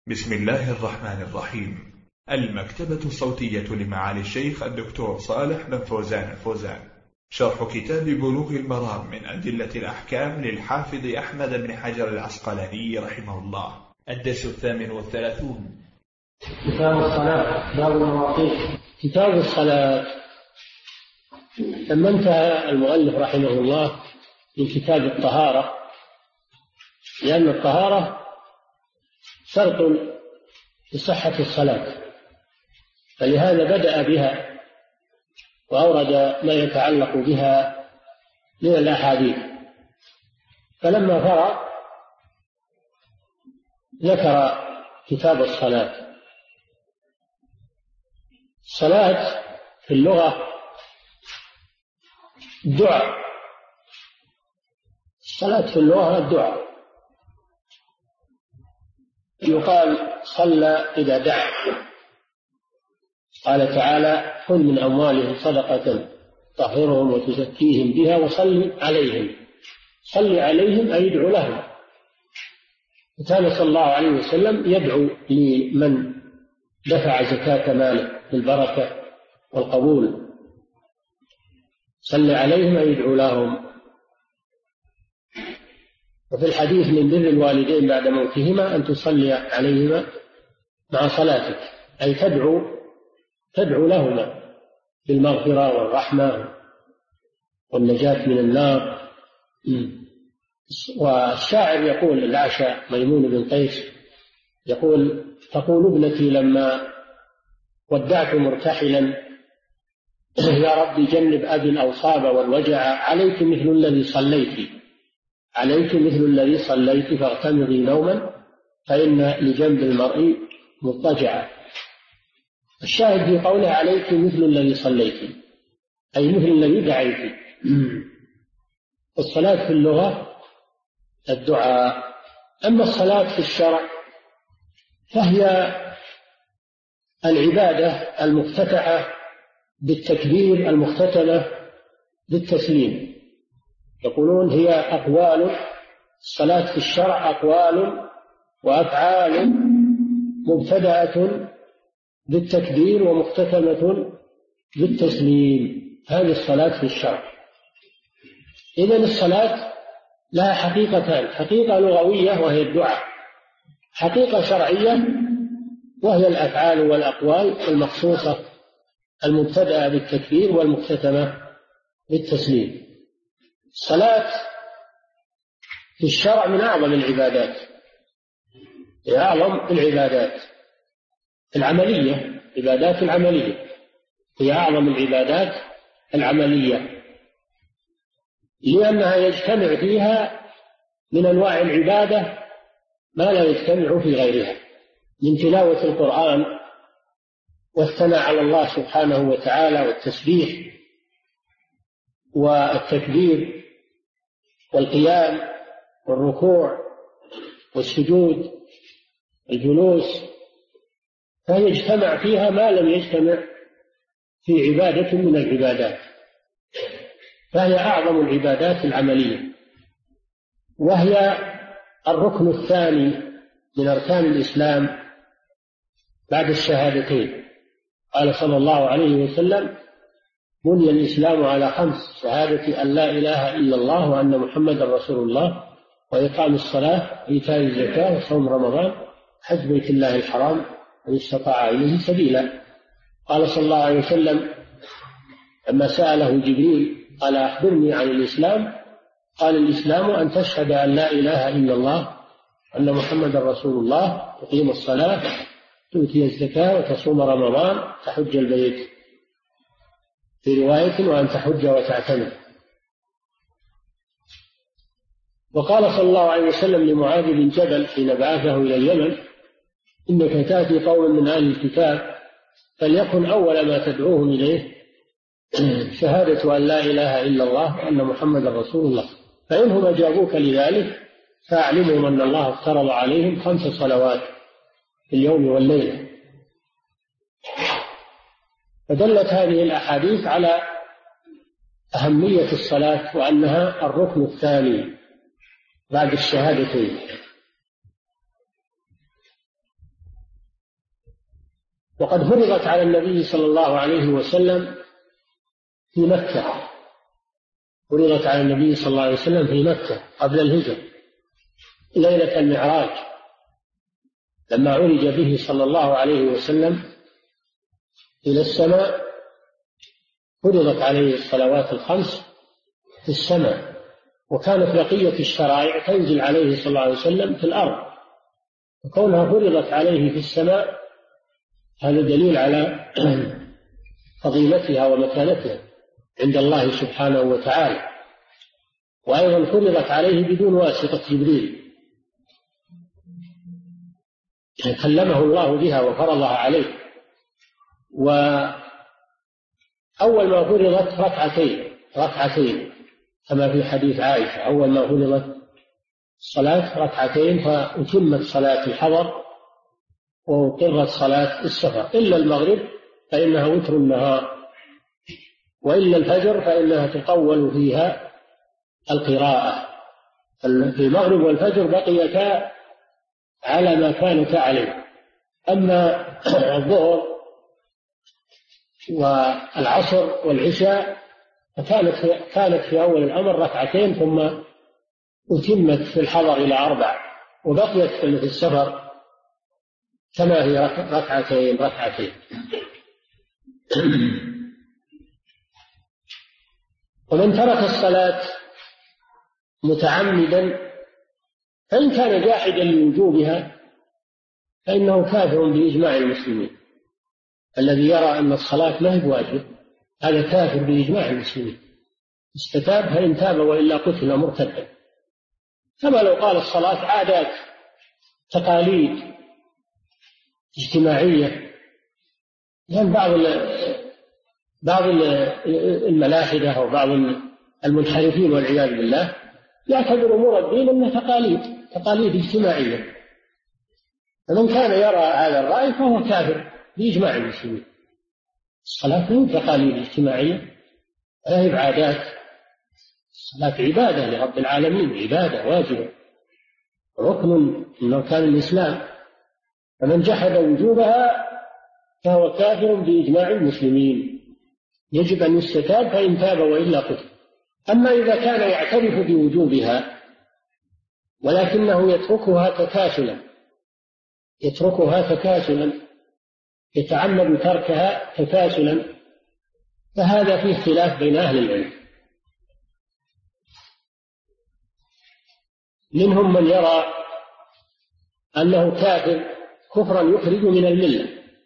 بسم الله الرحمن الرحيم. المكتبة الصوتية لمعالي الشيخ الدكتور صالح بن فوزان الفوزان، شرح كتاب بلوغ المرام من أدلة الأحكام للحافظ أحمد بن حجر العسقلاني رحمه الله. الدرس 38. كتاب الصلاة، باب المواقيت. كتاب الصلاة. لما انتهى المؤلف رحمه الله من كتاب الطهارة، لأن الطهارة شرط لصحة الصلاة، فلهذا بدأ بها وأورد ما يتعلق بها من الأحاديث. فلما فرغ ذكر كتاب الصلاة. الصلاة في اللغة الدعاء. الصلاة في اللغة الدعاء. يقال صلى إذا دعا. قال تعالى: خذ من أموالهم صدقة تطهرهم وتزكيهم بها وصل عليهم. صل عليهم أي ادعو لهم. وكان صلى الله عليه وسلم يدعو لمن دفع زكاة ماله بالبركة والقبول. صل عليهم أي ادعو لهم. وفي الحديث من بر الوالدين بعد موتهما أن تصلي عليهما مع صلاتك، أي تدعو لهما بالمغفرة والرحمة والنجاة من النار. والشاعر يقول، الأعشى ميمون بن قيس يقول: تقول ابنتي لما ودعت مرتحلا: يا رب جنب أبي الأوصاب والوجع، عليك مثل الذي صليت فاغتمضي نوما فإن لجنب المرء مضطجعا. الشاهد في قوله عليك مثل الذي صليت، أي مثل الذي دعيت. الصلاة في اللغة الدعاء. أما الصلاة في الشرع فهي العبادة المفتتحة بالتكبير المختتمة بالتسليم. يقولون هي أقوال. الصلاة في الشرع أقوال وأفعال مبتدأة بالتكبير ومختتمة بالتسليم. هذه الصلاة في الشرع. إذن الصلاة لها حقيقتان: حقيقة لغوية وهي الدعاء، حقيقة شرعية وهي الأفعال والأقوال المخصوصة المبتدأة بالتكبير والمختتمة بالتسليم. الصلاة في الشرع من أعظم العبادات، هي أعظم العبادات العملية. عبادات العملية هي أعظم العبادات العملية، لأنها يجتمع فيها من أنواع العبادة ما لا يجتمع في غيرها، من تلاوة القرآن والثناء على الله سبحانه وتعالى والتسبيح والتكبير والقيام والركوع والسجود والجلوس. فهي يجتمع فيها ما لم يجتمع في عبادة من العبادات، فهي أعظم العبادات العملية، وهي الركن الثاني من أركان الإسلام بعد الشهادتين. قال صلى الله عليه وسلم: بني الإسلام على 5: شهادة أن لا إله إلا الله وأن محمدا رسول الله، وإقام الصلاة وإيتاء الزكاة وصوم رمضان، حج بيت الله الحرام من استطاع إليه سبيلا. قال صلى الله عليه وسلم لما سأله جبريل قال: أخبرني عن الإسلام. قال: الإسلام أن تشهد أن لا إله إلا الله وأن محمدا رسول الله، تقيم الصلاة، تؤتي الزكاة، وتصوم رمضان، تحج البيت. في رواية: وأن تحج وتعتمر. وقال صلى الله عليه وسلم لمعاذ بن جبل حين بعثه إلى اليمن: إنك تأتي قوم من أهل الكتاب فليكن أول ما تدعوهم إليه شهادة أن لا إله إلا الله وأن محمدا رسول الله، فإنهم أجابوك لذلك فأعلمهم أن الله افترض عليهم 5 صلوات في اليوم والليلة. فدلت هذه الأحاديث على أهمية الصلاة وأنها الركن الثاني بعد الشهادتين. وقد فرضت على النبي صلى الله عليه وسلم في مكة، فرضت على النبي صلى الله عليه وسلم في مكة قبل الهجرة ليلة المعراج، لما عرج به صلى الله عليه وسلم إلى السماء فرضت عليه الصلوات الخمس في السماء، وكانت بقية الشرائع تنزل عليه صلى الله عليه وسلم في الأرض، وكونها فرضت عليه في السماء هذا دليل على فضيلتها ومكانتها عند الله سبحانه وتعالى. وأيضا فرضت عليه بدون واسطة جبريل، كلمه الله بها وفرضها عليه. وأول ما فرضت ركعتين كما في حديث عائشة، أول ما فرضت الصلاة ركعتين، فأتمت صلاة الحضر وأقرت صلاة السفر، إلا المغرب فإنها وتر النهار، وإلا الفجر فإنها تطول فيها القراءة. في المغرب والفجر بقيتا على ما كانتا عليه. أما الظهر والعصر والعشاء فكانت في أول الأمر ركعتين، ثم أتمت في الحضر إلى 4، وبقيت في السفر كما هي ركعتين. ومن ترك الصلاة متعمدا فإن كان جاحدا لوجوبها فإنه كافر بإجماع المسلمين. الذي يرى أن الصلاة ما هي بواجب هذا كافر بإجماع المسلمين، استتاب فإن تاب وإلا قتل مرتدا. كما لو قال الصلاة عادات تقاليد اجتماعية، يعني بعض الملاحدة أو بعض المنحرفين والعياذ بالله يعتبر أمور الدين أنها تقاليد اجتماعية، فمن كان يرى هذا الرأي فهو كافر بإجماع المسلمين. الصلاة هي تقاليد اجتماعية، لا هي عادات. الصلاة عبادة لرب العالمين، عبادة واجبة، ركن من أركان الإسلام، فمن جحد وجوبها فهو كافر بإجماع المسلمين، يجب أن يستتاب فإن تاب وإلا قتل. أما إذا كان يعترف بوجوبها ولكنه يتركها تكاسلا يتعمد تركها تكاسلا، فهذا فيه خلاف بين أهل العلم. منهم من يرى أنه كافر كفرا يخرج من الملة،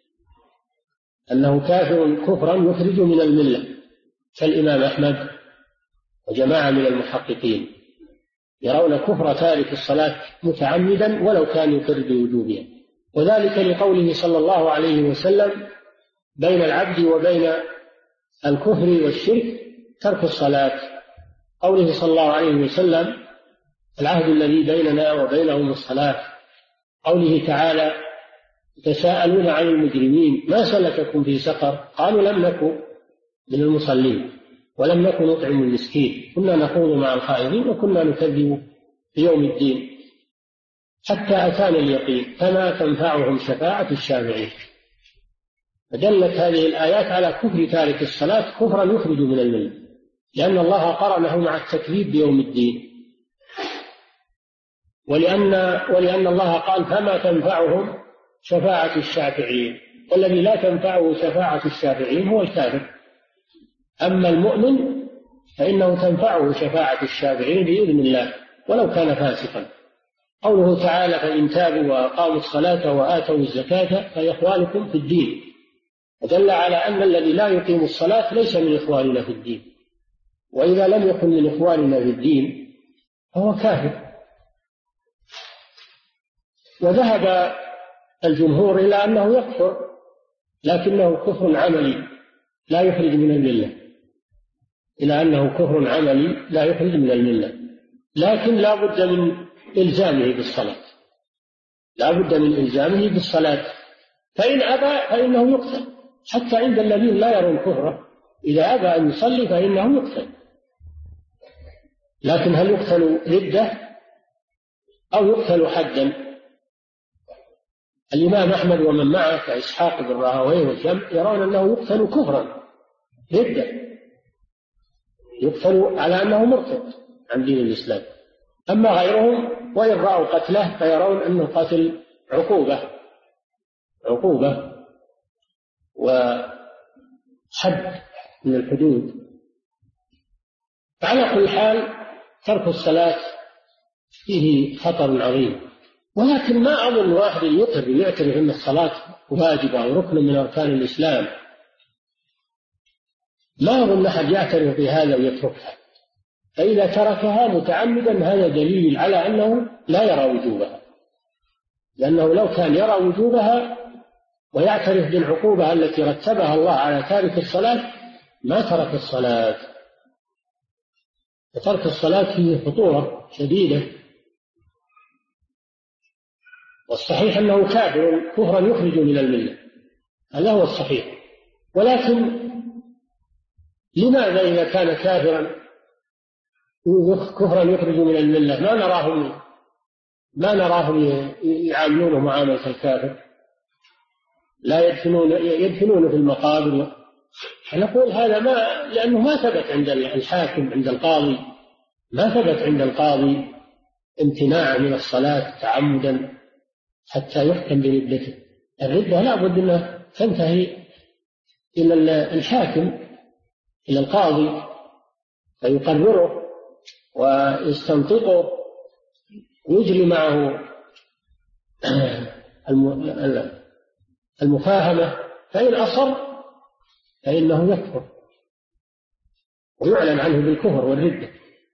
أنه كافر كفرا يخرج من الملة، كالإمام أحمد وجماعة من المحققين يرون كفر تارك الصلاة متعمدا ولو كان يقر بوجوبها، وذلك لقوله صلى الله عليه وسلم: بين العبد وبين الكفر والشرك ترك الصلاة. قوله صلى الله عليه وسلم: العهد الذي بيننا وبينهم الصلاة. قوله تعالى: يتساءلون عن المجرمين ما سلككم في سقر؟ قالوا لم نكن من المصلين ولم نكن نطعم المسكين كنا نخوض مع الخائضين وكنا نكذب بيوم الدين حتى أتانا اليقين فما تنفعهم شفاعة الشافعين. فدلت هذه الآيات على كفر تارك الصلاة كفرا يخرج من الملة، لأن الله قرنه مع التكذيب بيوم الدين، ولأن الله قال: فما تنفعهم شفاعة الشافعين، والذي لا تنفعه شفاعة الشافعين هو الكافر. أما المؤمن فإنه تنفعه شفاعة الشافعين بإذن الله ولو كان فاسقا. قوله تعالى: فإن تابوا وأقاموا الصلاة وآتوا الزكاة فإخوانكم في الدين، ودل على أن الذي لا يقيم الصلاة ليس من إخواننا في الدين، وإذا لم يكن من إخواننا في الدين فهو كافر. وذهب الجمهور إلى أنه يكفر، لكنه كفر عملي لا يخرج من الملة، إلى أنه كفر عملي لا يخرج من الملة، لكن لا بد من إلزامه بالصلاة، لا بد من إلزامه بالصلاة، فإن أبى فإنه يقتل، حتى عند الذين لا يرون كفره إذا أبى أن يصلي فإنه يقتل. لكن هل يقتل ردة أو يقتل حدا؟ الإمام أحمد ومن معه كإسحاق بن راهويه والجمع يرون أنه يقتل كفرا ردة، يقتل على أنه مرتد عن دين الإسلام. أما غيرهم وإن رأوا قتله فيرون أنه قتل عقوبة وحد من الحدود. على كل حال ترك الصلاة فيه خطر عظيم، ولكن ما أظن واحد يعترف أن الصلاة واجبة أو ركن من أركان الإسلام، ما أظن أحد يعترف بهذا ويتركها، فإذا تركها متعمدا هذا دليل على أنه لا يرى وجوبها، لأنه لو كان يرى وجوبها ويعترف بالعقوبة التي رتبها الله على تارك الصلاة ما ترك الصلاة. وترك الصلاة فيه خطورة شديدة، والصحيح أنه كافر كفرا يخرج من الملة، هذا هو الصحيح. ولكن لماذا إذا كان كافرا كفرا يخرج من الملة ما نراهم يعاملونه معاملة الكافر، لا يدفنون في المقابر؟ نقول هذا لأنه ما ثبت عند الحاكم عند القاضي، ما ثبت عند القاضي امتناع من الصلاة تعمدا حتى يحكم بردته. الردة لا بد أنها تنتهي إلى الحاكم، إلى القاضي، فيقرره ويستنطقه ويجري معه المفاهمة، فإن أصر فإنه يكفر ويعلن عنه بالكفر والردة،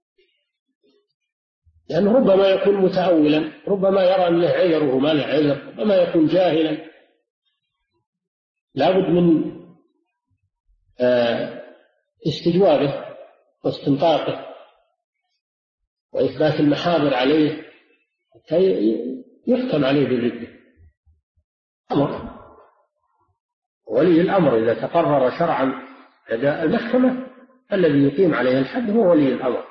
لأنه ربما يكون متأولا، ربما يرى أن له عذر وهو ما له عذر، ربما يكون جاهلا. لابد من استجوابه واستنطاقه وإثبات المحاضر عليه حتى يحكم عليه بالردة. أمر ولي الأمر إذا تقرر شرعا لدى المحكمة الذي يقيم عليه الحد هو ولي الأمر.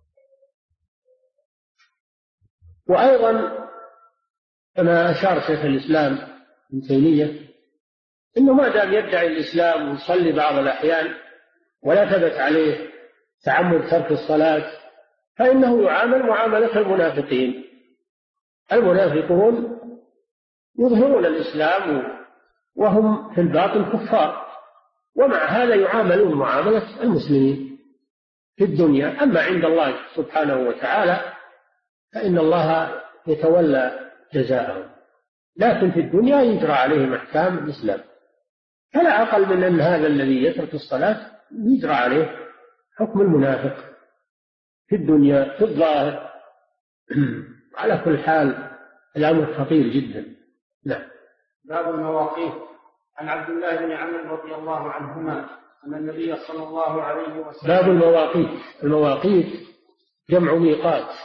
وأيضا كما أشار شيخ الإسلام ابن تيمية إنه ما دام يدعي الإسلام ويصلي بعض الأحيان ولا ثبت عليه تعمد ترك الصلاة فإنه يعامل معاملة المنافقين. المنافقون يظهرون الإسلام وهم في الباطن كفار، ومع هذا يعاملون معاملة المسلمين في الدنيا. أما عند الله سبحانه وتعالى فإن الله يتولى جزاءهم، لكن في الدنيا يجرى عليهم أحكام الإسلام. فلا أقل من أن هذا الذي يترك الصلاة يجرى عليه حكم المنافق في الدنيا في الظاهر. على كل حال الأمر خطير جدا. نعم. باب المواقيت. عن عبد الله بن عمرو رضي الله عنهما أن النبي صلى الله عليه وسلم. باب المواقيت. المواقيت جمع ميقات،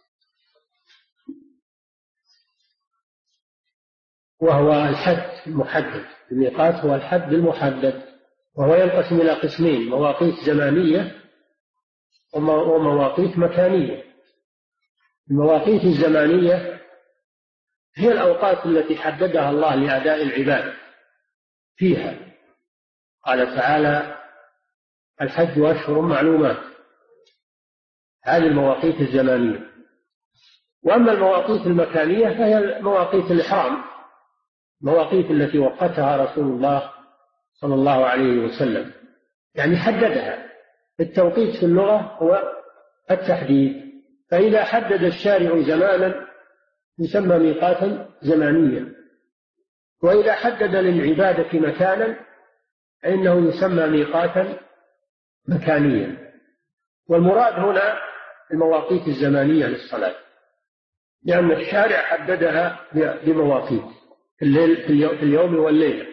وهو الحد المحدد. الميقات هو الحد المحدد، وهو ينقسم إلى قسمين: مواقيت زمانية ومواقيت مكانية. المواقيت الزمانية هي الأوقات التي حددها الله لأداء العبادة فيها. قال تعالى: الحج أشهر معلومات. هذه المواقيت الزمانية. وأما المواقيت المكانية فهي مواقيت الإحرام، المواقيت التي وقتها رسول الله صلى الله عليه وسلم، يعني حددها. التوقيت في اللغة هو التحديد، فإذا حدد الشارع زمانا يسمى ميقاتا زمانيا، وإذا حدد للعبادة مكانا فإنه يسمى ميقاتا مكانيا. والمراد هنا المواقيت الزمانية للصلاة، لأن الشارع حددها بمواقيت في اليوم والليلة.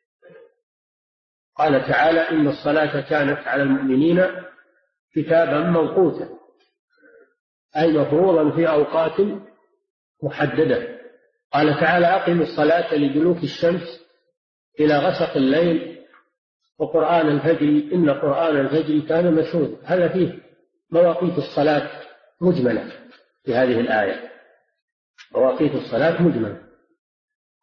قال تعالى: إن الصلاة كانت على المؤمنين كتابا موقوتا، أي مفروضا في أوقات محددة. قال تعالى: أقم الصلاة لدلوك الشمس إلى غسق الليل وقرآن الفجر إن قرآن الفجر كان مشهودا. هذا فيه مواقيت الصلاة مجملة في هذه الآية، مواقيت الصلاة مجملة.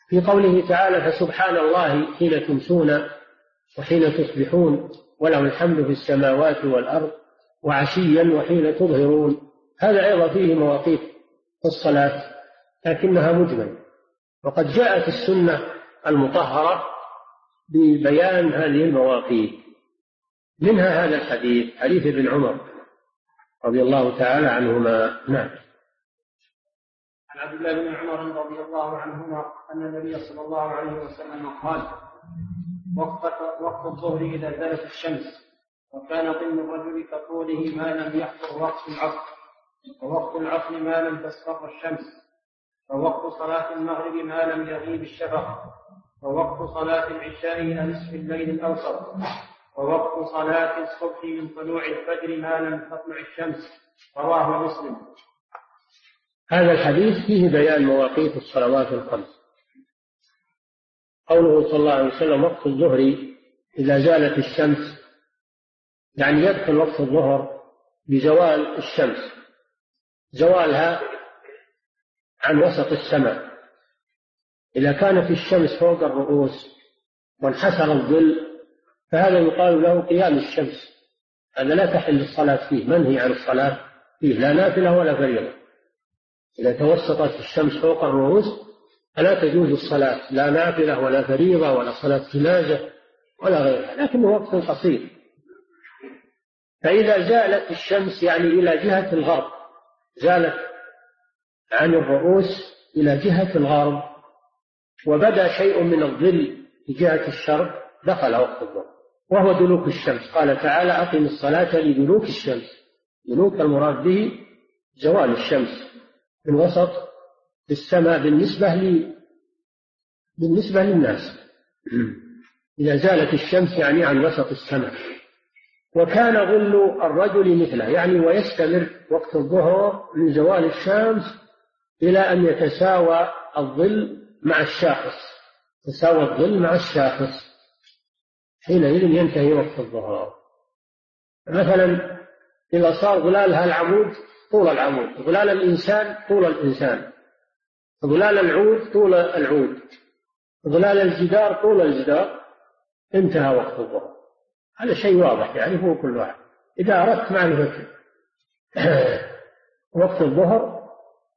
في قوله تعالى: فسبحان الله حين تمسون وحين تصبحون وله الحمد في السماوات والأرض وعشيا وحين تظهرون. هذا أيضا فيه مواقيت الصلاة لكنها مجمل، وقد جاءت السنة المطهرة ببيان هذه المواقيت، منها هذا الحديث، حديث ابن عمر رضي الله تعالى عنهما. نعم. عن عبد الله بن عمر رضي الله عنهما أن النبي صلى الله عليه وسلم قال: وقت الظهر إذا زالت الشمس، وكان ظل الرجل كطوله ما لم يحضر وقت العصر، ووقت العصر ما لم تصفر الشمس، ووقت صلاة المغرب ما لم يغيب الشفق، ووقت صلاة العشاء إلى نصف الليل الأوسط، ووقت صلاة الصبح من طلوع الفجر ما لم تطلع الشمس. رواه مسلم. هذا الحديث فيه بيان مواقيت الصلوات الخمس. قوله صلى الله عليه وسلم: وقت الظهر إذا زالت الشمس، يعني يدخل وقت الظهر بزوال الشمس، زوالها عن وسط السماء. إذا كانت الشمس فوق الرؤوس وانحسر الظل فهذا يقال له قيام الشمس، هذا لا تحل الصلاة فيه، منهي عن الصلاة فيه، لا نافلة ولا فريضة. إذا توسطت الشمس فوق الرؤوس فلا تجوز الصلاة، لا نافلة ولا فريضة ولا صلاة جنازة ولا غيرها، لكنه وقت قصير. فإذا زالت الشمس يعني إلى جهة الغرب، زالت عن الرؤوس إلى جهة الغرب، وبدأ شيء من الظل في جهة الشرق، دخل وقت الظهر، وهو دلوك الشمس. قال تعالى: أقم الصلاة لدلوك الشمس. دلوك المراد به زوال الشمس من وسط السماء بالنسبة للناس. إذا زالت الشمس يعني عن وسط السماء. وكان ظل الرجل مثله، يعني ويستمر وقت الظهر من زوال الشمس إلى أن يتساوى الظل مع الشاخص، تساوى الظل مع الشاخص، حينئذ ينتهي وقت الظهر. مثلا إذا صار ظلالها العمود طول العمود، ظلال الإنسان طول الإنسان، ظلال العود طول العود، ظلال الجدار طول الجدار، انتهى وقت الظهر. هذا شيء واضح يعرفه كل واحد. إذا أردت معرفة وقت الظهر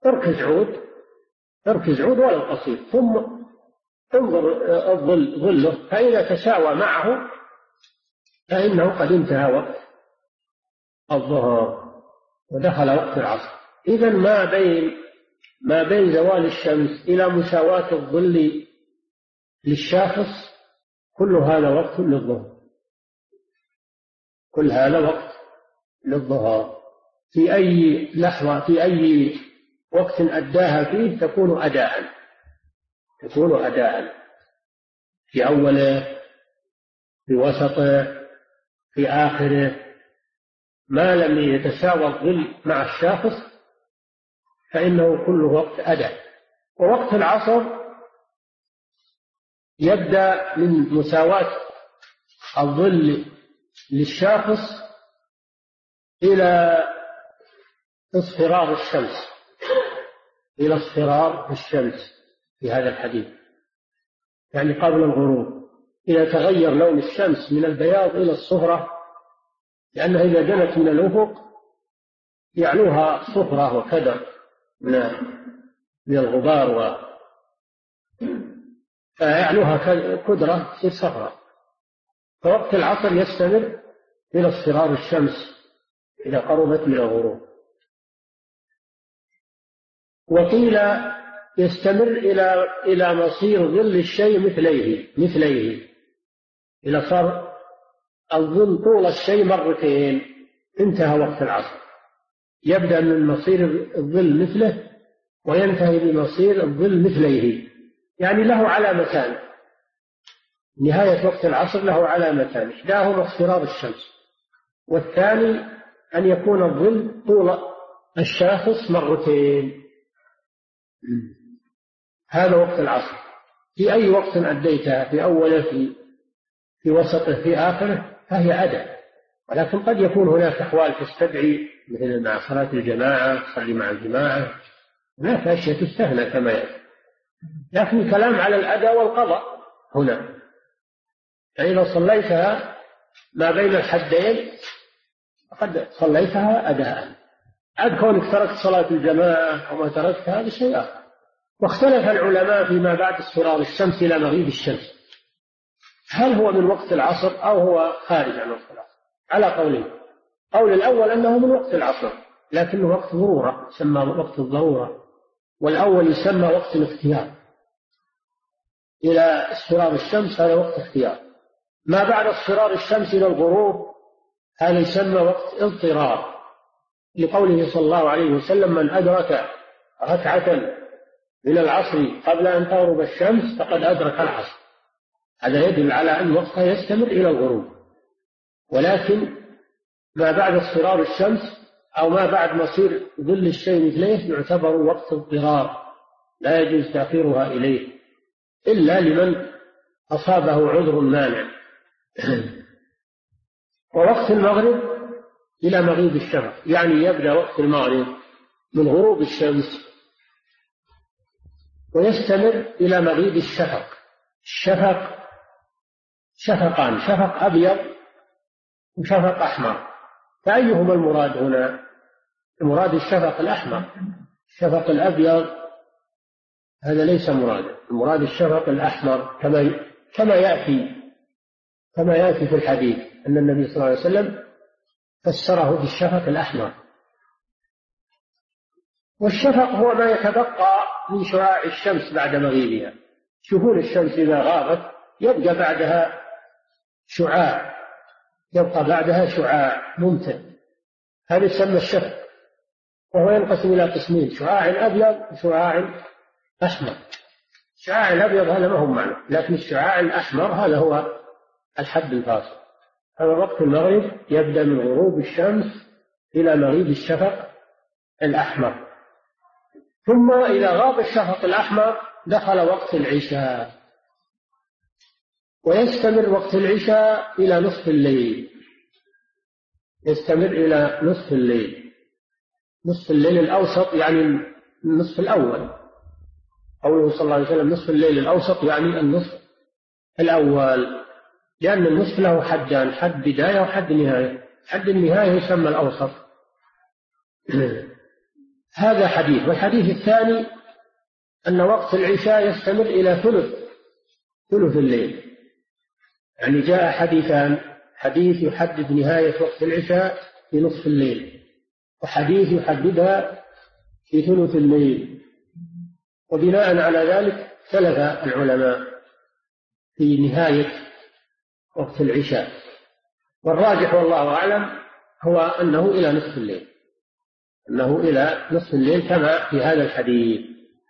اركز عود ولو قصير، ثم انظر ظله، فإذا تساوى معه فإنه قد انتهى وقت الظهر ودخل وقت العصر. إذن ما بين زوال الشمس إلى مساواة الظل للشاخص كل هذا وقت للظهر، كل هذا وقت للظهر. في أي لحظة، في أي وقت أداها فيه تكون أداء، في أوله، في وسطه، في آخره، ما لم يتساوى الظل مع الشاخص فإنه كل وقت أداء. ووقت العصر يبدأ من مساواة الظل للشاخص إلى اصفرار الشمس، إلى اصفرار الشمس في هذا الحديث، يعني قبل الغروب. إذا تغير لون الشمس من البياض إلى الصفرة، لأنها إذا دنت من الأفق يعلوها صفرة وكدر من الغبار، فيعلوها كدرة في الصفرة. فوقت العصر يستمر إلى اصفرار الشمس إذا قربت من الغروب. وقيل يستمر إلى مصير ظل الشيء مثليه، إلى صار الظل طول الشيء مرتين انتهى وقت العصر. يبدأ من مصير الظل مثله وينتهي بمصير الظل مثليه، يعني له علامتان. نهاية وقت العصر له علامتان، إحداهما اصفرار الشمس، والثاني أن يكون الظل طول الشاخص مرتين. هذا وقت العصر. في أي وقت أديتها، في أوله، في وسطه، في آخره، فهي أداء. ولكن قد يكون هناك أحوال تستدعي، مثل مع صلاة الجماعة، تصلي مع الجماعة، هناك أشياء تستهنى كما يأتي. لكن كلام على الأداء والقضاء هنا. يعني لو صليتها ما بين الحدين فقد صليتها أداء. عاد كونك تركت صلاة الجماعة أو ما تركتها هذا شيء آخر. واختلف العلماء فيما بعد اصفرار الشمس إلى مغيب الشمس، هل هو من وقت العصر أو هو خارج عن وقت العصر؟ على قولين. قول الأول أنه من وقت العصر لكنه وقت ضرورة، يسمى وقت الضرورة، والأول يسمى وقت الاختيار. إلى اصفرار الشمس هذا وقت اختيار. ما بعد اصفرار الشمس إلى الغروب هذا يسمى وقت اضطرار، لقوله صلى الله عليه وسلم: من أدرك ركعة من العصر قبل أن تغرب الشمس فقد أدرك العصر. هذا يدل على أن وقتها يستمر إلى الغروب. ولكن ما بعد اصفرار الشمس أو ما بعد مصير ظل الشيء مثليه يعتبر وقت اضطرار، لا يجوز تأخيرها إليه إلا لمن أصابه عذر مانع. ووقت المغرب إلى مغيب الشفق، يعني يبدأ وقت المغرب من غروب الشمس ويستمر إلى مغيب الشفق. الشفق شفقان، شفق أبيض وشفق أحمر، فأيهما المراد هنا؟ المراد الشفق الأحمر. الشفق الأبيض هذا ليس مرادا، المراد الشفق الأحمر كما يأتي في الحديث أن النبي صلى الله عليه وسلم فسره بالشفق الأحمر. والشفق هو ما يتبقى من شعاع الشمس بعد مغيبها. شوفون الشمس إذا غابت يبقى بعدها شعاع ممتد، هذا يسمى الشفق، وهو ينقسم إلى قسمين: شعاع أبيض وشعاع أحمر. الشعاع الأبيض هذا ما هو معنى، لكن الشعاع الأحمر هذا هو الحد الفاصل. هذا وقت المغرب يبدأ من غروب الشمس إلى مغيب الشفق الأحمر. ثم إذا غاب الشفق الأحمر دخل وقت العشاء، ويستمر وقت العشاء إلى نصف الليل، يستمر إلى نصف الليل. نصف الليل الأوسط يعني النصف الأول. قوله صلى الله عليه وسلم نصف الليل الأوسط يعني النصف الأول، لأن النصف له حدان: حد بداية وحد نهاية. حد النهاية يسمى الأوسط. هذا حديث. والحديث الثاني أن وقت العشاء يستمر إلى ثلث الليل. يعني جاء حديثان: حديث يحدد نهاية وقت العشاء في نصف الليل، وحديث يحددها في ثلث الليل. وبناء على ذلك اختلف العلماء في نهاية وقت العشاء، والراجح والله أعلم هو أنه إلى نصف الليل، كما في هذا الحديث.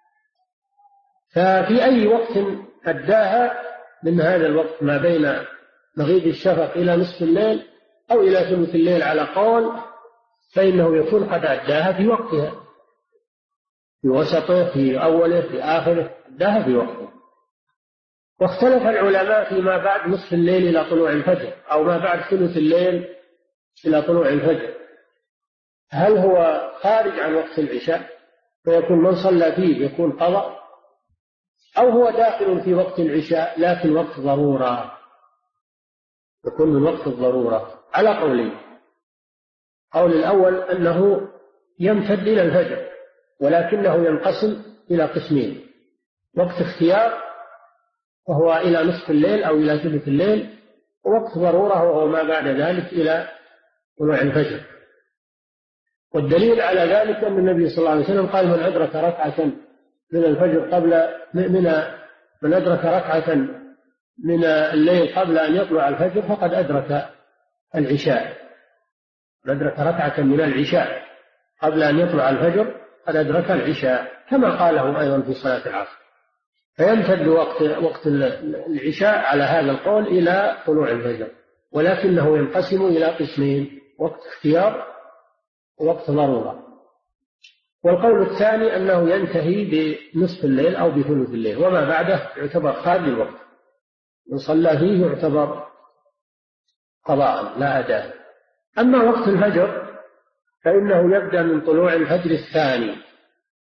ففي أي وقت أداها من هذا الوقت ما بين مغيب الشفق إلى نصف الليل أو إلى ثلث الليل على قول، فإنه يكون قد أداها في وقتها، في وسطه، في أوله، في آخره، أداها في وقتها. واختلف العلماء فيما بعد نصف الليل إلى طلوع الفجر أو ما بعد ثلث الليل إلى طلوع الفجر، هل هو خارج عن وقت العشاء فيكون من صلى فيه يكون قضاء، أو هو داخل في وقت العشاء لكن وقت ضرورة، يكون من وقت الضرورة؟ على قولين: قول الأول أنه يمتد إلى الفجر، ولكنه ينقسم إلى قسمين: وقت اختيار وهو إلى نصف الليل أو إلى ثلث الليل، ووقت ضرورة وهو ما بعد ذلك إلى طلوع الفجر. والدليل على ذلك أن النبي صلى الله عليه وسلم قال: من أدرك ركعة من الفجر من أدرك ركعة من الليل قبل أن يطلع الفجر فقد أدرك العشاء. من أدرك ركعة من العشاء قبل أن يطلع الفجر قد أدرك العشاء، كما قاله أيضا في صلاة العصر. فيمتد وقت العشاء على هذا القول إلى طلوع الفجر، ولكنه ينقسم إلى قسمين: وقت اختيار ووقت ضرورة. والقول الثاني أنه ينتهي بنصف الليل أو بثلث الليل، وما بعده يعتبر خارج الوقت، من صلى فيه يعتبر قضاء لا أداء. أما وقت الفجر فإنه يبدأ من طلوع الفجر الثاني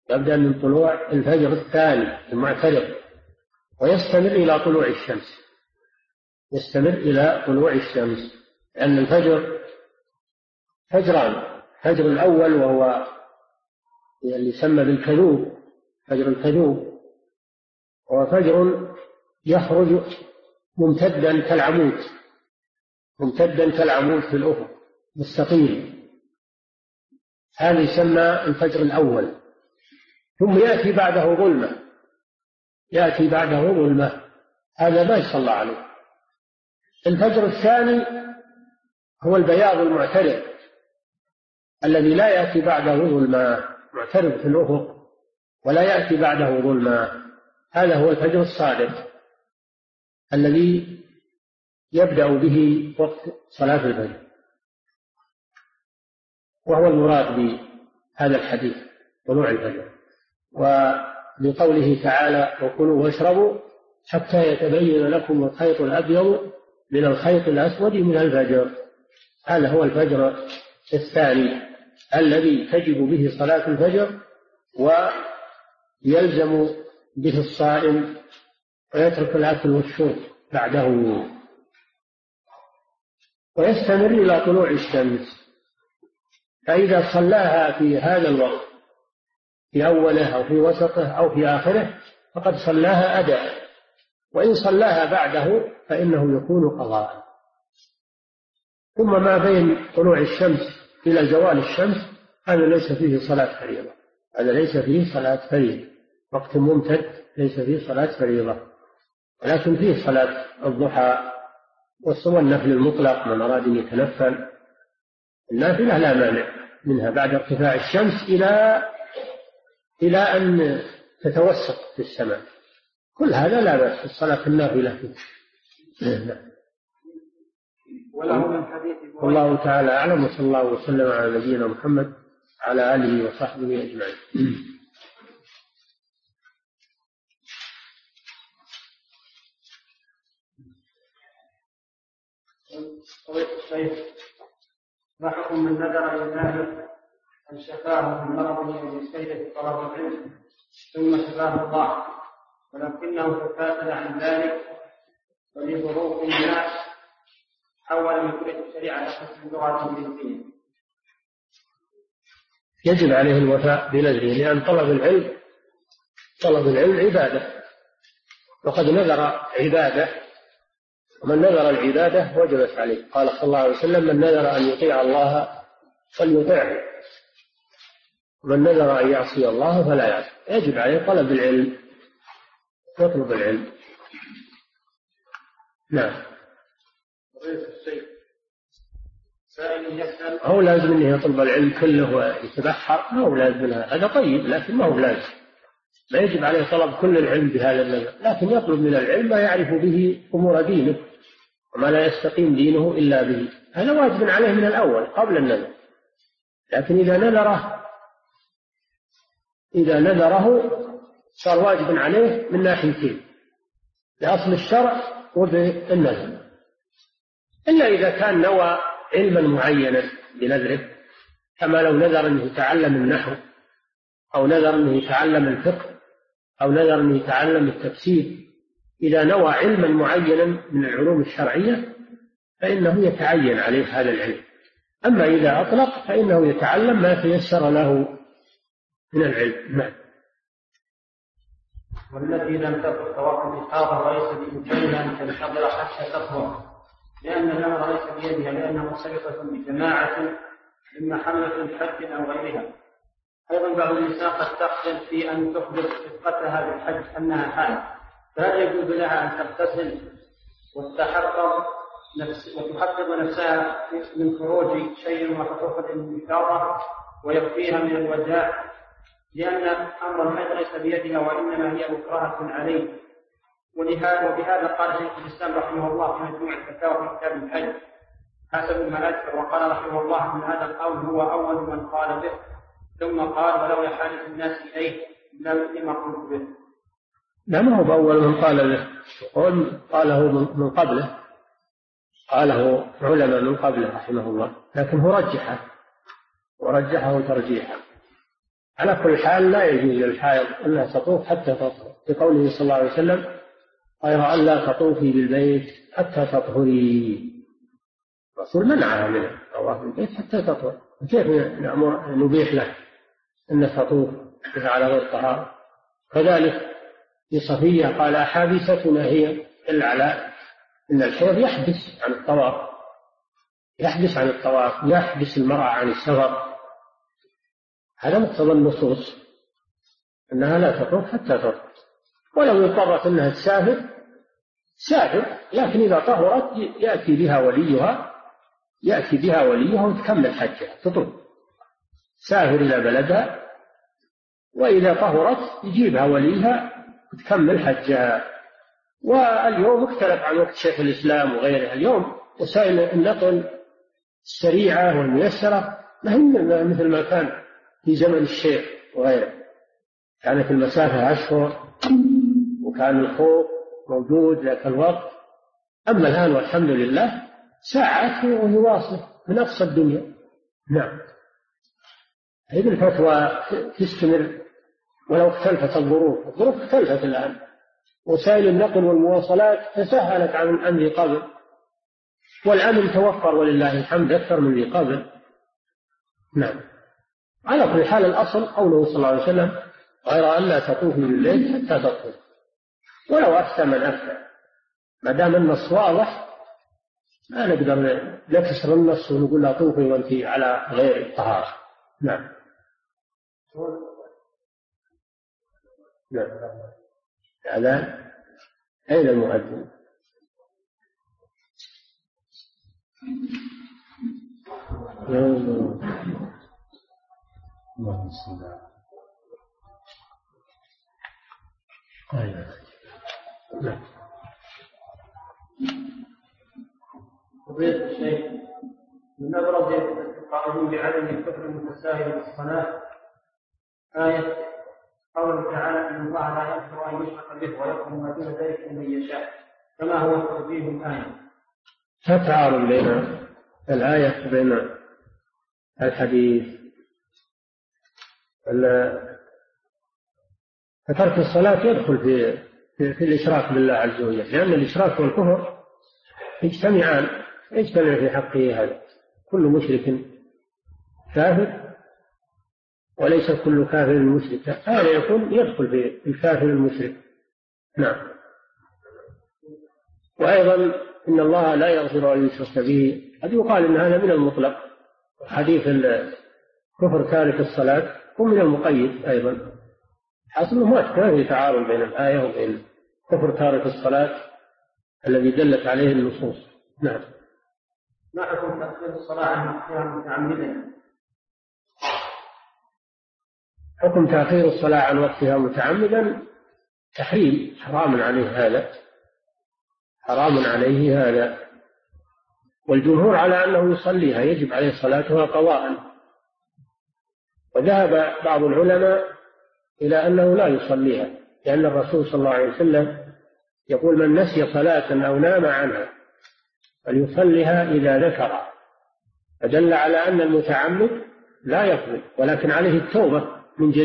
يبدأ من طلوع الفجر الثاني المعترض ويستمر إلى طلوع الشمس، يستمر إلى طلوع الشمس، لأن الفجر فجران: فجر الأول وهو اللي يسمى بالكذوب، فجر الكذوب، وهو فجر يخرج ممتدا كالعمود، ممتدا كالعمود في الأفق مستقيم، هذا يسمى الفجر الأول. ثم يأتي بعده ظلمة، يأتي بعده ظلمة، هذا ما يصلى عليه. الفجر الثاني هو البياض المعترض الذي لا يأتي بعده ظلمة، معترض في الأفق ولا يأتي بعده ظلمة، هذا هو الفجر الصادق الذي يبدأ به وقت صلاة الفجر، وهو المراد بهذا الحديث طلوع الفجر. وبقوله تعالى: وكلوا واشربوا حتى يتبين لكم الخيط الأبيض من الخيط الأسود من الفجر، هذا هو الفجر الثاني الذي تجب به صلاة الفجر ويلزم به الصائم ويترك الأكل والشرب بعده، ويستمر إلى طلوع الشمس. فإذا صلاها في هذا الوقت في أوله أو في وسطه أو في آخره فقد صلاها أداء، وإن صلاها بعده فإنه يكون قضاء. ثم ما بين طلوع الشمس إلى زوال الشمس هذا ليس فيه صلاة فريضة، هذا ليس فيه صلاة فريضة، وقت ممتد ليس فيه صلاة فريضة، ولكن فيه صلاة الضحى والصوم النفل المطلق، من أراد أن يتنفل النافلة لا مانع منها بعد ارتفاع الشمس إلى أن تتوسط في السماء، كل هذا لا بأس الصلاة النافلة فيه. والله تعالى أعلم، وصلى الله وسلم على نبينا محمد على آله وصحبه أجمعين. ما حكم من نذر لله أن شفاه من مرضه وبالسيد في طلب العلم ثم شفاه الله ولكنه تكاسل عن ذلك ولظروف الناس حول من كلية الشريعة لقسم اللغة الإنجليزية؟ يجب عليه الوفاء بنذره، لأن طلب العلم عبادة، وقد نذر عبادة، ومن نذر العبادة وجبت عليه. قال صلى الله عليه وسلم: من نذر أن يطيع الله فليطيعه، ومن نذر أن يعصي الله فلا يعصي. يجب عليه طلب العلم، يطلب العلم. نعم. هو لازم أنه يطلب العلم كله ويتبحر، ما هو لازم، هذا طيب لكن ما هو لازم، ما يجب عليه طلب كل العلم بهذا النذر، لكن يطلب من العلم ما يعرف به أمور دينه وما لا يستقيم دينه إلا به، هذا واجب عليه من الأول قبل النذر. لكن إذا نذره صار واجب عليه من ناحيتين: بأصل الشرع وبالنذر، إلا إذا كان نوى علما معينا بنذره، كما لو نذر أنه يتعلم النحو، أو نذر أنه يتعلم الفقه، أو نذر أنه يتعلم التفسير. إذا نوى علما معينا من العلوم الشرعية فإنه يتعين عليه هذا العلم. أما إذا أطلق فإنه يتعلم ما تيسر له من العلم. نعم. والتي لم تكن توقف الحاضر ليس بإمكانها أن تنتظر حتى تطهر، لأن الأمر ليس بيدها، لأنها مرتبطة بجماعة إما حملة الحج أو غيرها. أيضا بعض النساء قد تقصد في أن تخبر رفقتها بالحج أنها حامل، فهل يجوز لها أن تغتسل وتحفظ نفسها من خروج شيء وتخرج الإفاضة ويكفيها من الوجاع، لأن أمر الحج ليس بيدها وإنما هي مكرهة عليه؟ وبهذا قال شيخ الإسلام رحمه الله في مجموع الفتاوى في كتاب الحج حسب ما أذكر، وقال رحمه الله: من هذا القول هو أول من قال به، ثم قال: ولو لحاجة الناس إليه لما قلت به. لا، ما هو بأول من قال به، قاله من قبله، قاله علماء من قبله رحمه الله، لكن هو رجحه ورجحه ترجيحا. على كل حال لا يجوز للحائض أنها تطوف حتى تطهر، لقوله صلى الله عليه وسلم: غير أن لا تطوفي بالبيت حتى تطهري. الرسول منعها من الطواف بالبيت حتى تطهر، كيف نبيح له أن تطوف على غير طهارة؟ كذلك في صفية قال: أحابستنا هي العلاء، إن الحيض يحبس عن الطواف، يحبس المرأة عن السفر. هذا مقتضى النصوص أنها لا تطوف حتى تطهر، ولو اضطرت أنها تسافر لكن إذا طهرت يأتي بها وليها وتكمل حجها، تطوف، سافر إلى بلدها، وإذا طهرت يجيبها وليها وتكمل حجها. واليوم مختلف عن وقت شيخ الإسلام وغيره. اليوم وسائل النقل السريعة والميسرة ما هي مثل ما كان في زمن الشيخ وغيره، كانت المسافة أشهر وكان الخوف موجود ذاك الوقت. أما الآن والحمد لله ساعات وهي واصلة من أقصى الدنيا. نعم، هذه الفتوى تستمر ولو اختلفت الظروف اختلفت الآن، وسائل النقل والمواصلات تسهلت عن ذي قبل، والأمن توفر ولله الحمد أكثر من ذي قبل. نعم، على كل حال الأصل قوله صلى الله عليه وسلم: غير أن لا تطوفي بالليل حتى تطهر. ولو أفتى من أفتى، ما دام النص واضح ما نقدر نكسر النص ونقول لا طوفي وأنت على غير الطهارة. نعم. نعم. الأذان أين المؤذن؟ اللهم صل على فضيلة الشيخ، من أبرز القائلين بعدم الكفر المتساهل بالصلاة آية قوله تعالى: إن الله لا يغفر أن يشرك به ويغفر ما دون ذلك لمن يشاء، كما هو توجيه الآية. لا تعارض بين الآية وبين الحديث. فترك الصلاة يدخل في الإشراك بالله عز وجل، لأن الإشراك والكفر يجتمع في حقه هذا. كل مشرك كافر وليس كل كافر مشرك، هذا يدخل في الكافر المشرك. نعم. وأيضا إن الله لا يغفر أن يشرك به، قد يقال إن هذا من المطلق، حديث كفر تارك الصلاة هو من المقيد أيضا. حاصل ما في تعارض بين الآية وبين كفر تارك الصلاة الذي دلت عليه النصوص. نعم. ما حكم تأخير الصلاة عن وقتها متعمدا؟ حكم تأخير الصلاة عن وقتها متعمدا تحريم، حرام عليه هذا، والجمهور على أنه يصليها، يجب عليه صلاتها قضاء. وذهب بعض العلماء إلى أنه لا يصليها، لأن الرسول صلى الله عليه وسلم يقول: من نسي صلاة أو نام عنها فليصلها إذا ذكرها، فدل على أن المتعمد لا يقضي، ولكن عليه التوبة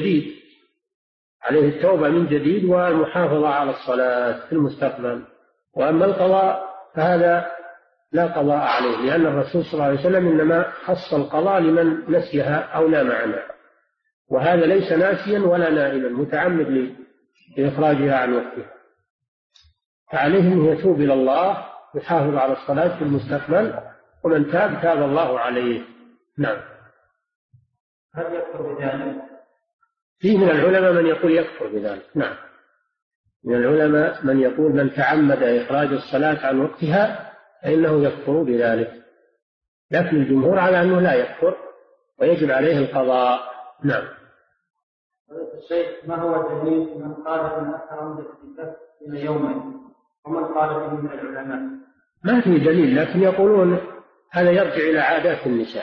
من جديد والمحافظة على الصلاة في المستقبل. وأما القضاء فهذا لا قضاء عليه، لأن الرسول صلى الله عليه وسلم إنما خص القضاء لمن نسيها أو نام عنها، وهذا ليس ناسيا ولا نائما، متعمد لإخراجها عن وقتها، فعليه أن يتوب إلى الله يحافظ على الصلاة في المستقبل، ومن تاب الله عليه. نعم. هل يكفر بذلك؟ فيه من العلماء من يقول يكفر بذلك. نعم، من العلماء من يقول من تعمد إخراج الصلاة عن وقتها فإنه يكفر بذلك، لكن الجمهور على أنه لا يكفر ويجب عليه القضاء. نعم. الشيخ، ما هو الدليل من قال إن أكثر من الاعتكاف إلى يومين، ومن قال به من العلماء؟ ما في دليل، لكن يقولون هذا يرجع إلى عادات النساء،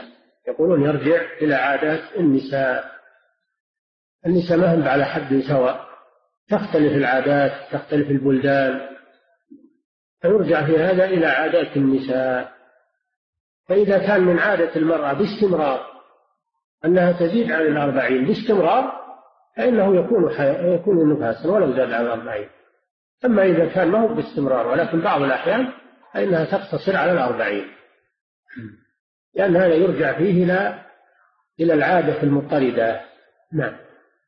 النساء ما هم على حد سواء، تختلف العادات، تختلف البلدان، فيرجع في هذا إلى عادات النساء. فإذا كان من عادة المرأة باستمرار أنها تزيد عن 40 باستمرار فإنه يكون نفاسا ولو زاد عن 40. أما إذا كان ما هو باستمرار ولكن بعض الأحيان فإنها تقتصر على 40، لأن هذا يرجع فيه إلى العادة المضطردة. نعم.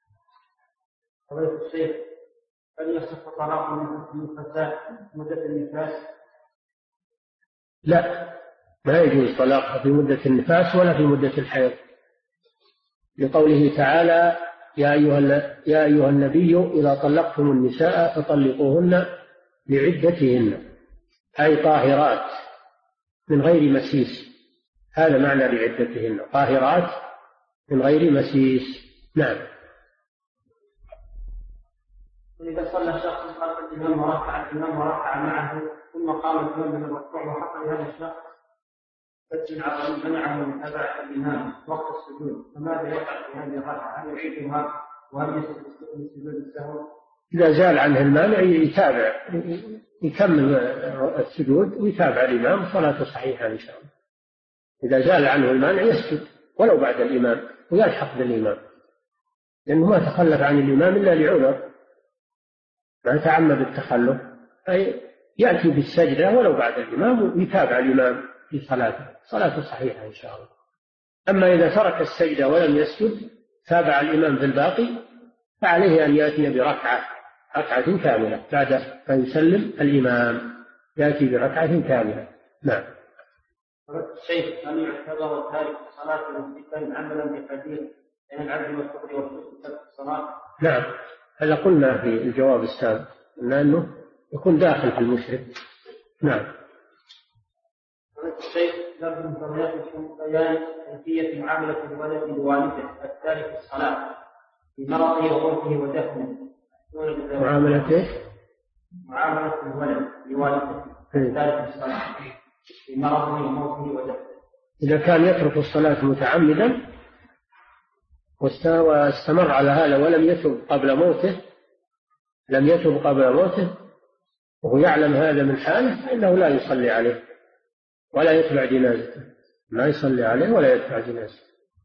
فضيلة الشيخ، هل يصح طلاق النفساء مدة النفاس؟ لا، ما يجوز طلاقها في مدة النفاس ولا في مدة الحيض، لقوله تعالى: يا أيها النبي إذا طلقتم النساء فطلقوهن لعدتهن، أي طاهرات من غير مسيس. هذا معنى لعدتهن، طاهرات من غير مسيس. نعم. وإذا صلى شخص خلف الإمام وركع معه ثم قام الإمام من الركوع وحصل لهذا الشخص فتن عظيم منعه من تبع الإمام وقت السجود، فماذا يفعل في هذه الركعة؟ هل يعيدها وهل يسجد سجود السهو؟ إذا زال عنه المانع يتابع، يكمل السجود ويتابع الإمام، صلاته صحيحة إن شاء الله. إذا زال عنه المانع يسجد ولو بعد الإمام ويلحق بالإمام، لأنه ما تخلف عن الإمام إلا لعذر، ما تعمد التخلف، أي يأتي بالسجدة ولو بعد الإمام ويتابع الإمام في صلاته صحيحة إن شاء الله. أما إذا ترك السجدة ولم يسجد تابع الإمام في الباقي فعليه أن يأتي بركعة كاملة بعد أن يسلم الإمام، يأتي بركعة كاملة. نعم. الشيخ، هل يعتبر تارك الصلاة والمسلم عملا بقدير بين العبد والكفر والشرك في الصلاة؟ نعم، هذا قلنا في الجواب السابق أنه يكون داخل في المشرك. نعم. الشيخ، لابد من بيان كيفية معاملة الولد لوالده التارك الصلاة في مرضه وموته ودفنه. معاملة الولد لوالده التارك الصلاة في مرضه وموته ودفنه. إذا كان يترك الصلاة متعمدا واستمر على هذا ولم يتب قبل موته وهو يعلم هذا من حاله فإنه لا يصلي عليه ولا يتبع جنازته، ما يصلي عليه ولا يتبع جنازته.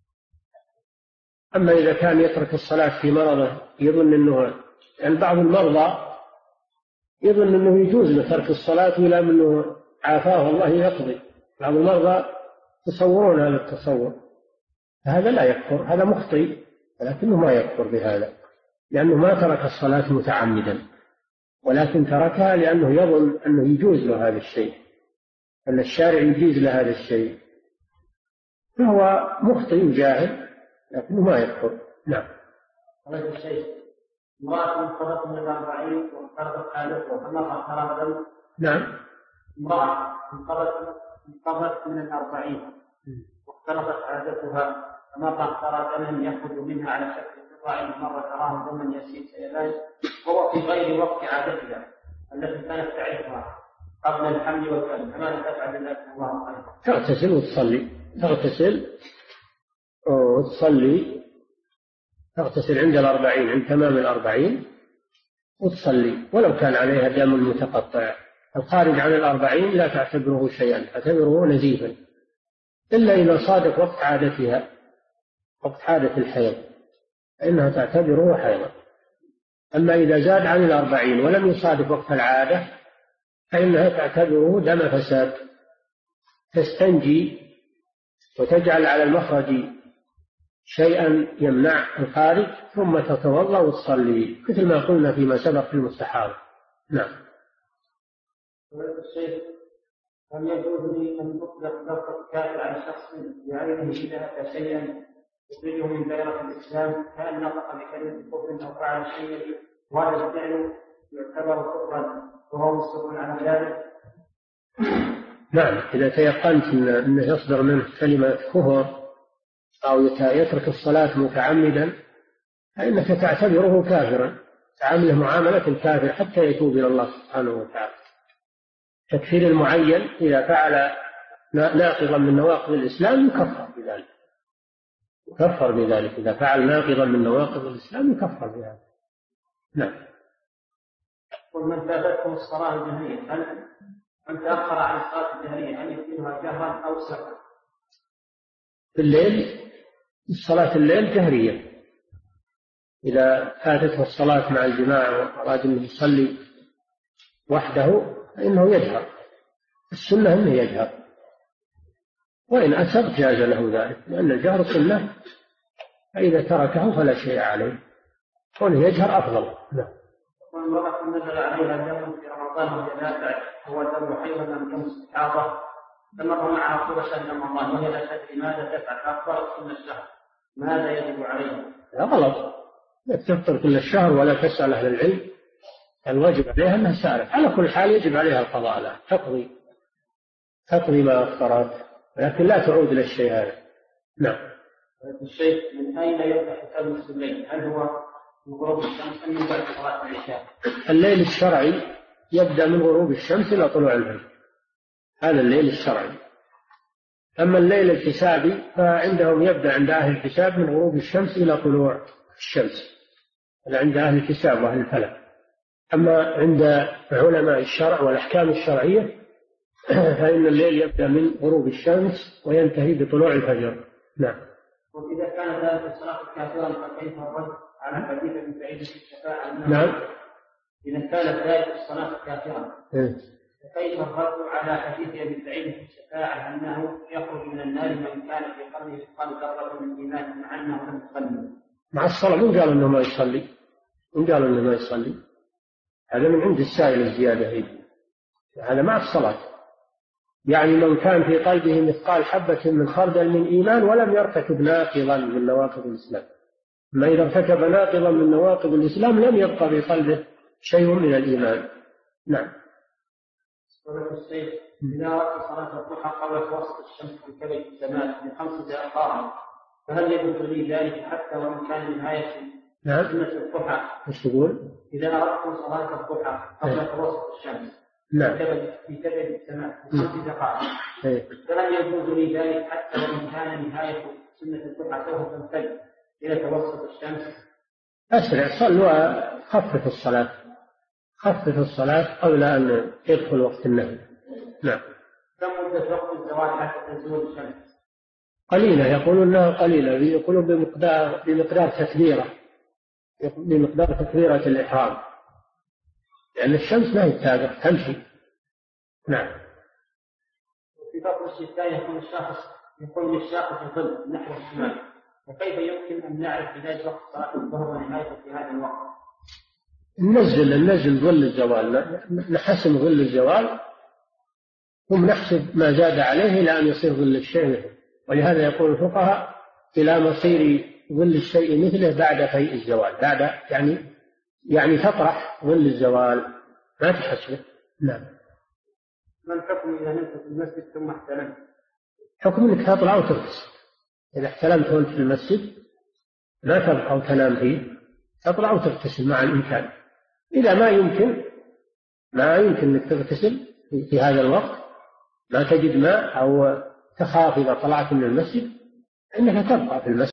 أما إذا كان يترك الصلاة في مرضه يظن أنه، يعني بعض المرضى يظن أنه يجوز له ترك الصلاة ولا أنه عافاه الله يقضي. بعض المرضى تصورون هذا التصور، هذا لا يكفر، هذا مخطئ، ولكنه ما يكفر بهذا، لأنه ما ترك الصلاة متعمدا، ولكن تركها لأنه يظن أنه يجوز له هذا الشيء، أن الشارع يجيز له هذا الشيء، فهو مخطئ جاهل لكنه ما يكفر. نعم. هذا الشيء امرأة انقضت من 40 واخترقت حالتها فما ترى دم. نعم. امرأة انقضت من 40 واختلطت عادتها فما ترى دما يخرج منها على شكل قطع مرة تراه دما يسيل سيلان وهو في غير وقت عادتها التي كانت تعرفها قبل الحمل والكلب، فماذا تفعل الله خيرا؟ تغتسل وتصلي، تغتسل عند 40، عند تمام 40 وتصلي ولو كان عليها دم متقطع. الخارج عن 40 لا تعتبره شيئا، تعتبره نزيفا، إلا إذا صادف وقت عادتها، وقت عادة الحيض، فإنها تعتبره حيضا. أما إذا زاد عن 40 ولم يصادف وقت العادة فإنها تعتبره دم فساد، تستنجي وتجعل على المخرج شيئا يمنع الخارج ثم تتوضأ وتصلي، مثل ما قلنا فيما سبق في المستحاضة. نعم. الشيخ، هل يجوز لي أن أطلق لفظ الكافر على شخص بعينه إذا أتى شيئا يخرجه من دائرة الإسلام كأن نطق بكلمة كفر أو فعل شيئا وهذا الفعل يعتبر كفرا وهو مصر على ذلك؟ نعم، إذا تيقنت أنه يصدر منه كلمة كفر أو يترك الصلاة متعمدا فإنك تعتبره كافرا، تعامله معاملة الكافر حتى يتوب إلى الله سبحانه وتعالى. تكفير المعين إذا فعل ناقضا من نواقض الإسلام يكفر بذلك، إذا فعل ناقضا من نواقض الإسلام يكفر بذلك. نعم. ومن فاتته الصلاة الجهرية هل من تأخر عن الصلاة الجهرية هل يكفيها جهرا أو سرا؟ في الليل صلاة الليل جهرية، إذا فاتته الصلاة مع الجماعة وأراد أن يصلي وحده فإنه يجهر، السنة أنه يجهر، وإن أسر جاز له ذلك، لأن الجهر سنة، فإذا تركه فلا شيء عليه، كونه يجهر أفضل. نعم. وامرأة نزل عليها دم في رمضان وهي لا تعرف هو دم حيض أم دم استحاضة، فمر معها طول شهر رمضان وهي لا تدري ماذا تفعل، أفطرت كل الشهر، ماذا يجب عليها؟ لا غلط، لا تفطر كل الشهر ولا تسأل أهل العلم، الواجب عليها أنها سارة، على كل حال يجب عليها القضاء، لا تقضي ما أفطرت، لكن لا تعود إلى الشيء هذا. نعم. الشيخ، من أين يبدأ حساب نصف الليل؟ هل هو من غروب الشمس أم من بعد صلاة العشاء؟ الليل الشرعي يبدأ من غروب الشمس إلى طلوع الفجر، هذا الليل الشرعي. أما الليل الحسابي فعندهم يبدأ عند أهل الحساب من غروب الشمس إلى طلوع الشمس، هذا عند أهل الحساب وأهل الفلك. أما عند علماء الشرع والأحكام الشرعية فإن الليل يبدأ من غروب الشمس وينتهي بطلوع الفجر. نعم. وإذا كان ذلك الصلاة كافرا فكيف الرد على حديث ابن سعيد في الشفاعة؟ نعم. إذا كانت ذلك الصلاة كافرا فكيف الرد على حديث ابن سعيد في الشفاعة أنه يخرج من النار من كان في قلبه مثقال ذرة من إيمان مع أنه لم يصلي؟ مع الصلاة من قال أنه ما يصلي؟ من قال أنه ما يصلي؟ هذا من عند السائل الزيادة هي، هذا مع الصلاة، يعني من كان في قلبه مثقال حبة من خردل من إيمان ولم يرتكب ناقضا من نواقض الإسلام. ما إذا ارتكب ناقضا من نواقض الإسلام لم يبقى في قلبه شيء من الإيمان. نعم. إذا أردت صلاة الضحى قبل وسط الشمس في كبد السماء ب5 دقائق فهل يجوز لي ذلك حتى وإن كان نهاية سنة الضحى؟ ايش تقول؟ إذا أردت صلاة الضحى قبل وسط الشمس في كبد السماء ب5 دقائق فهل يجوز لي ذلك حتى وإن كان نهاية سنة الضحى سوف تنفجر إلى توسط الشمس؟ أسرع، صل وخفف الصلاة، خفف الصلاة قبل أن يدخل وقت النهي. نعم. كم مدة وقت الزوال حتى تزول الشمس؟ قليلة، يقولون أنها قليلة، يقولون بمقدار تكبيرة الإحرام، لأن الشمس ما هي تابع تمشي. نعم. في فصل الشتاء يكون للشاخص ظل نحو الشمال، وكيف يمكن أن نعرف بداية وقت صلاة الظهر ونهايته في هذا الوقت؟ ننزل ظل الزوال، نحسم ظل الزوال ثم نحسب ما زاد عليه إلى أن يصير ظل الشيء مثله، ولهذا يقول الفقهاء إلى مصير ظل الشيء مثله بعد فيء الزوال، بعد يعني تطرح ظل الزوال ما تحسبه. نعم. ما الحكم إذا نمت في المسجد ثم احتلمت؟ حكم انك تطلع وتغتسل، إذا احتلمت وانت في المسجد لا تبقى وتنام فيه، تطلع وتغتسل مع الإمكان. إذا ما يمكن انك تغتسل في هذا الوقت، ما تجد ماء أو تخاف إذا طلعت من المسجد، إنك تبقى في المسجد